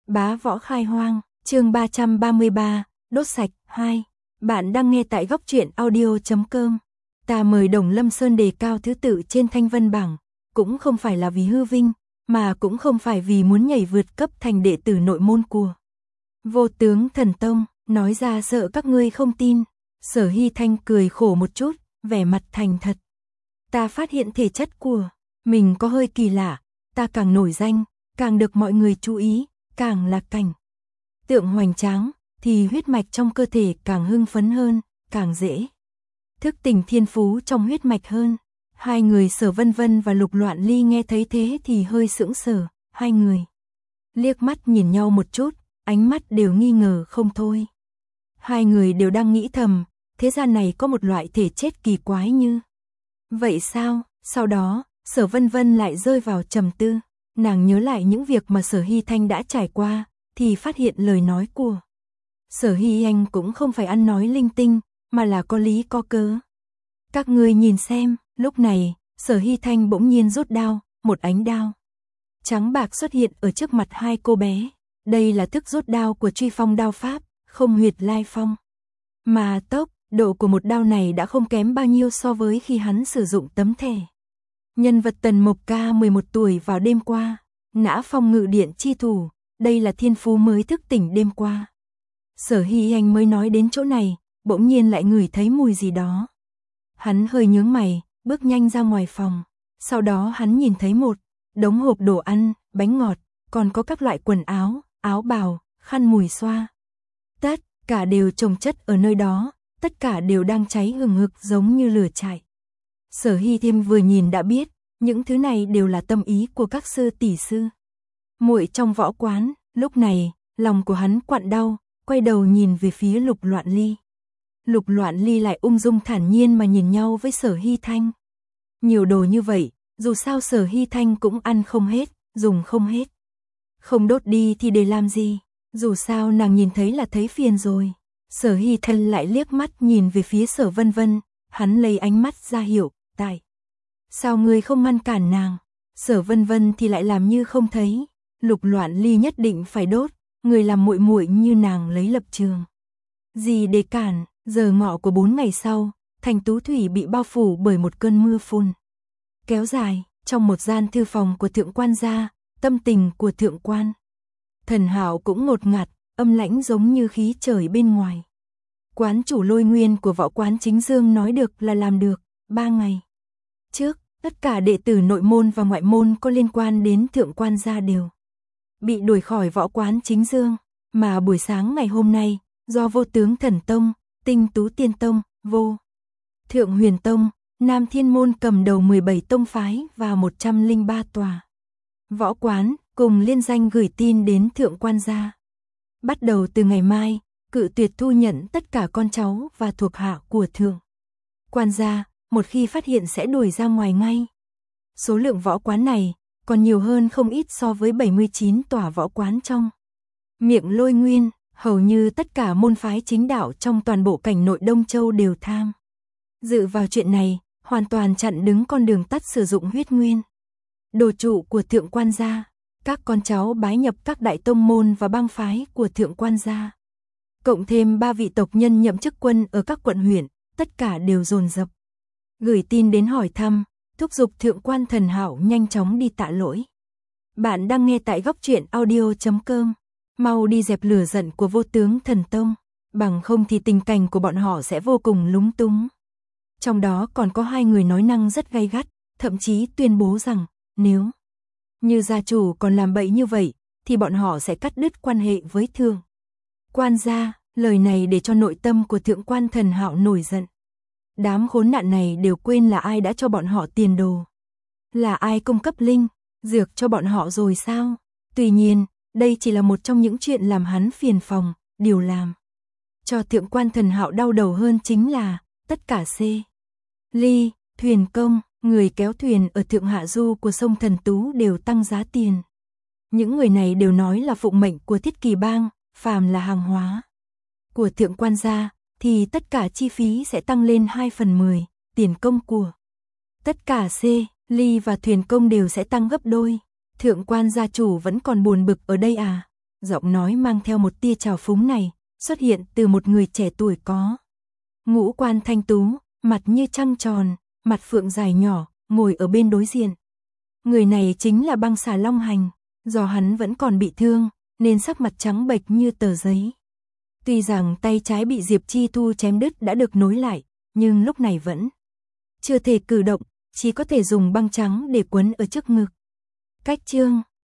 Bá Võ Khai Hoang, chương 333, đốt sạch, 2. Bạn đang nghe tại góc truyện audio.com. Ta mời Đồng Lâm Sơn đề cao thứ tự trên thanh vân bảng, cũng không phải là vì hư vinh, mà cũng không phải vì muốn nhảy vượt cấp thành đệ tử nội môn của Vô Tướng Thần Tông, nói ra sợ các ngươi không tin. Sở Hy Thanh cười khổ một chút, vẻ mặt thành thật. Ta phát hiện thể chất của mình có hơi kỳ lạ, ta càng nổi danh, càng được mọi người chú ý, càng là cảnh tượng hoành tráng, thì huyết mạch trong cơ thể càng hưng phấn hơn, càng dễ thức tỉnh thiên phú trong huyết mạch hơn. Hai người Sở Vân Vân và Lục Loạn Ly nghe thấy thế thì hơi sững sờ, hai người liếc mắt nhìn nhau một chút, ánh mắt đều nghi ngờ không thôi. Hai người đều đang nghĩ thầm, thế gian này có một loại thể chất kỳ quái như vậy sao? Sau đó, Sở Vân Vân lại rơi vào trầm tư, nàng nhớ lại những việc mà Sở Hy Thanh đã trải qua, thì phát hiện lời nói của Sở Hy Anh cũng không phải ăn nói linh tinh, mà là có lý có cớ. Các ngươi nhìn xem, lúc này, Sở Hy Thanh bỗng nhiên rút đao, một ánh đao trắng bạc xuất hiện ở trước mặt hai cô bé. Đây là thức rút đao của Truy Phong đao pháp, không huyệt lai phong. Mà tốc độ của một đao này đã không kém bao nhiêu so với khi hắn sử dụng tấm thẻ nhân vật Tần Mộc Ca 11 tuổi vào đêm qua, Nã Phong Ngự Điện chi thủ, đây là thiên phú mới thức tỉnh đêm qua. Sở Hy Anh mới nói đến chỗ này, bỗng nhiên lại ngửi thấy mùi gì đó. Hắn hơi nhướng mày, bước nhanh ra ngoài phòng, sau đó hắn nhìn thấy một đống hộp đồ ăn, bánh ngọt, còn có các loại quần áo, áo bào, khăn mùi xoa. Tất cả đều chồng chất ở nơi đó, tất cả đều đang cháy hừng hực giống như lửa trại. Sở Hy Thêm vừa nhìn đã biết, những thứ này đều là tâm ý của các sư tỷ sư muội trong võ quán. Lúc này, lòng của hắn quặn đau, quay đầu nhìn về phía Lục Loạn Ly. Lục Loạn Ly lại ung dung thản nhiên mà nhìn nhau với Sở Hy Thanh. Nhiều đồ như vậy, dù sao Sở Hy Thanh cũng ăn không hết, dùng không hết. Không đốt đi thì để làm gì, dù sao nàng nhìn thấy là thấy phiền rồi. Sở Hy Thanh lại liếc mắt nhìn về phía Sở Vân Vân, hắn lấy ánh mắt ra hiệu, tại sao ngươi không ngăn cản nàng? Sở Vân Vân thì lại làm như không thấy. Lục Loạn Ly nhất định phải đốt, người làm muội muội như nàng lấy lập trường gì để cản? Giờ ngọ của 4 ngày sau, thành Tú Thủy bị bao phủ bởi một cơn mưa phùn kéo dài. Trong một gian thư phòng của thượng quan gia, tâm tình của thượng quan Thần Hạo cũng ngột ngạt, âm lãnh giống như khí trời bên ngoài. Quán chủ Lôi Nguyên của võ quán Chính Dương nói được là làm được. 3 ngày trước, tất cả đệ tử nội môn và ngoại môn có liên quan đến thượng quan gia đều bị đuổi khỏi võ quán Chính Dương. Mà buổi sáng ngày hôm nay, do Vô Tướng Thần Tông, Tinh Tú Tiên Tông, Vô Thượng Huyền Tông, Nam Thiên Môn cầm đầu 17 tông phái và 103 tòa võ quán cùng liên danh gửi tin đến thượng quan gia. Bắt đầu từ ngày mai, cự tuyệt thu nhận tất cả con cháu và thuộc hạ của thượng quan gia, một khi phát hiện sẽ đuổi ra ngoài ngay. Số lượng võ quán này còn nhiều hơn không ít so với 79 tòa võ quán trong miệng Lôi Nguyên. Hầu như tất cả môn phái chính đạo trong toàn bộ cảnh nội Đông Châu đều tham dự vào chuyện này, hoàn toàn chặn đứng con đường tắt sử dụng huyết nguyên đồ trụ của thượng quan gia. Các con cháu bái nhập các đại tông môn và bang phái của thượng quan gia, cộng thêm 3 vị tộc nhân nhậm chức quân ở các quận huyện, tất cả đều dồn dập gửi tin đến hỏi thăm, thúc giục thượng quan Thần Hạo nhanh chóng đi tạ lỗi. Bạn đang nghe tại góc truyện audio.com. Mau đi dẹp lửa giận của Vô Tướng Thần Tông, bằng không thì tình cảnh của bọn họ sẽ vô cùng lúng túng. Trong đó còn có 2 người nói năng rất gay gắt, thậm chí tuyên bố rằng nếu như gia chủ còn làm bậy như vậy, thì bọn họ sẽ cắt đứt quan hệ với thượng quan gia. Lời này để cho nội tâm của thượng quan Thần Hạo nổi giận. Đám khốn nạn này đều quên là ai đã cho bọn họ tiền đồ, là ai cung cấp linh dược cho bọn họ rồi sao? Tuy nhiên, đây chỉ là một trong những chuyện làm hắn phiền phòng. Điều làm cho thượng quan Thần Hạo đau đầu hơn chính là tất cả ly, thuyền công, người kéo thuyền ở thượng hạ du của sông Thần Tú đều tăng giá tiền. Những người này đều nói là phụng mệnh của Thiết Kỳ Bang, phàm là hàng hóa của thượng quan gia thì tất cả chi phí sẽ tăng lên 2/10, tiền công của tất cả ly và thuyền công đều sẽ tăng gấp đôi. Thượng quan gia chủ vẫn còn buồn bực ở đây à? Giọng nói mang theo một tia trào phúng này, xuất hiện từ một người trẻ tuổi có ngũ quan thanh tú, mặt như trăng tròn, mặt phượng dài nhỏ, ngồi ở bên đối diện. Người này chính là Băng Xà Long Hành, do hắn vẫn còn bị thương, nên sắc mặt trắng bệch như tờ giấy. Tuy rằng tay trái bị Diệp Chi Thu chém đứt đã được nối lại, nhưng lúc này vẫn chưa thể cử động, chỉ có thể dùng băng trắng để quấn ở trước ngực. Cách chương